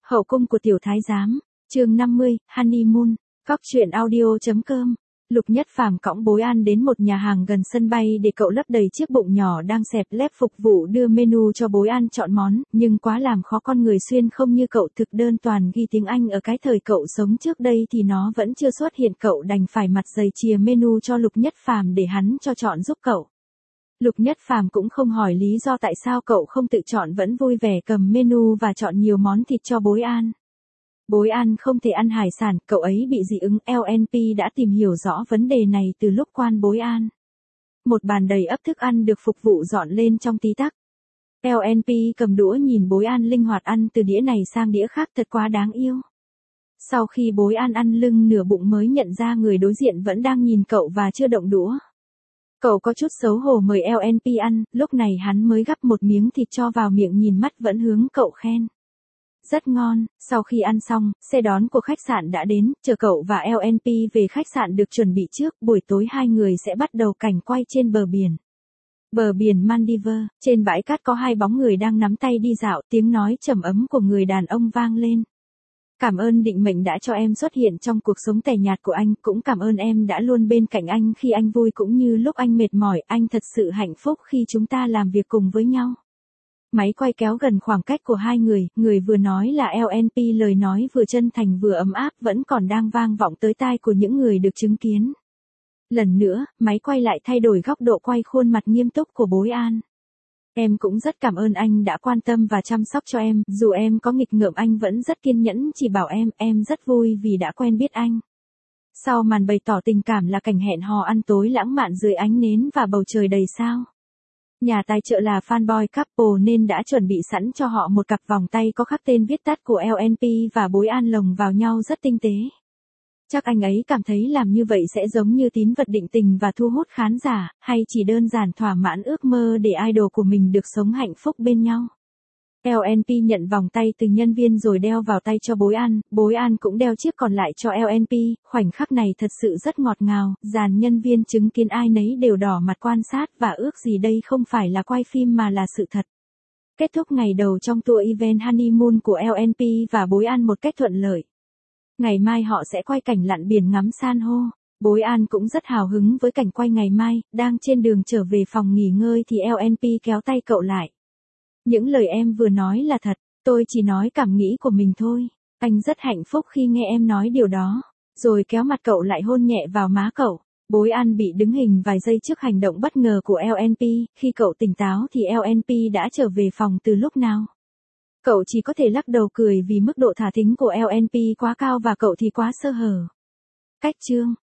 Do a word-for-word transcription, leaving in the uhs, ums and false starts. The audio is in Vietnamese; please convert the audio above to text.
Hậu cung của tiểu thái giám, chương năm mươi, Honeymoon, Cóc truyện audio chấm com. Lục Nhất Phàm cõng Bối An đến một nhà hàng gần sân bay để cậu lấp đầy chiếc bụng nhỏ đang xẹp lép, phục vụ đưa menu cho Bối An chọn món, nhưng quá làm khó con người xuyên không như cậu thực đơn toàn ghi tiếng Anh, ở cái thời cậu sống trước đây thì nó vẫn chưa xuất hiện, cậu đành phải mặt dày chìa menu cho Lục Nhất Phàm để hắn cho chọn giúp cậu. Lục Nhất Phàm cũng không hỏi lý do tại sao cậu không tự chọn, vẫn vui vẻ cầm menu và chọn nhiều món thịt cho Bối An. Bối An không thể ăn hải sản, cậu ấy bị dị ứng. lờ en pê đã tìm hiểu rõ vấn đề này từ lúc quan Bối An. Một bàn đầy ắp thức ăn được phục vụ dọn lên trong tí tắc. lờ en pê cầm đũa nhìn Bối An linh hoạt ăn từ đĩa này sang đĩa khác, thật quá đáng yêu. Sau khi Bối An ăn lưng nửa bụng mới nhận ra người đối diện vẫn đang nhìn cậu và chưa động đũa. Cậu có chút xấu hổ mời lờ en pê ăn, lúc này hắn mới gắp một miếng thịt cho vào miệng, nhìn mắt vẫn hướng cậu khen. Rất ngon. Sau khi ăn xong, xe đón của khách sạn đã đến, chờ cậu và lờ en pê về khách sạn được chuẩn bị trước. Buổi tối hai người sẽ bắt đầu cảnh quay trên bờ biển. Bờ biển Maldives, trên bãi cát có hai bóng người đang nắm tay đi dạo, tiếng nói trầm ấm của người đàn ông vang lên. Cảm ơn định mệnh đã cho em xuất hiện trong cuộc sống tẻ nhạt của anh, cũng cảm ơn em đã luôn bên cạnh anh khi anh vui cũng như lúc anh mệt mỏi, anh thật sự hạnh phúc khi chúng ta làm việc cùng với nhau. Máy quay kéo gần khoảng cách của hai người, người vừa nói là lờ en pê, lời nói vừa chân thành vừa ấm áp vẫn còn đang vang vọng tới tai của những người được chứng kiến. Lần nữa, máy quay lại thay đổi góc độ, quay khuôn mặt nghiêm túc của Bối An. Em cũng rất cảm ơn anh đã quan tâm và chăm sóc cho em, dù em có nghịch ngợm anh vẫn rất kiên nhẫn chỉ bảo em, em rất vui vì đã quen biết anh. Sau màn bày tỏ tình cảm là cảnh hẹn hò ăn tối lãng mạn dưới ánh nến và bầu trời đầy sao. Nhà tài trợ là Fanboy Couple nên đã chuẩn bị sẵn cho họ một cặp vòng tay có khắc tên viết tắt của lờ en pê và Bối An lồng vào nhau rất tinh tế. Chắc anh ấy cảm thấy làm như vậy sẽ giống như tín vật định tình và thu hút khán giả, hay chỉ đơn giản thỏa mãn ước mơ để idol của mình được sống hạnh phúc bên nhau. lờ en pê nhận vòng tay từ nhân viên rồi đeo vào tay cho Bối An, Bối An cũng đeo chiếc còn lại cho lờ en pê, khoảnh khắc này thật sự rất ngọt ngào, dàn nhân viên chứng kiến ai nấy đều đỏ mặt quan sát và ước gì đây không phải là quay phim mà là sự thật. Kết thúc ngày đầu trong tour event honeymoon của lờ en pê và Bối An một cách thuận lợi. Ngày mai họ sẽ quay cảnh lặn biển ngắm san hô. Bối An cũng rất hào hứng với cảnh quay ngày mai, đang trên đường trở về phòng nghỉ ngơi thì lờ en pê kéo tay cậu lại. Những lời em vừa nói là thật, tôi chỉ nói cảm nghĩ của mình thôi. Anh rất hạnh phúc khi nghe em nói điều đó. Rồi kéo mặt cậu lại hôn nhẹ vào má cậu. Bối An bị đứng hình vài giây trước hành động bất ngờ của lờ en pê, khi cậu tỉnh táo thì lờ en pê đã trở về phòng từ lúc nào. Cậu chỉ có thể lắc đầu cười vì mức độ thả thính của lờ en pê quá cao và cậu thì quá sơ hở. Cách chương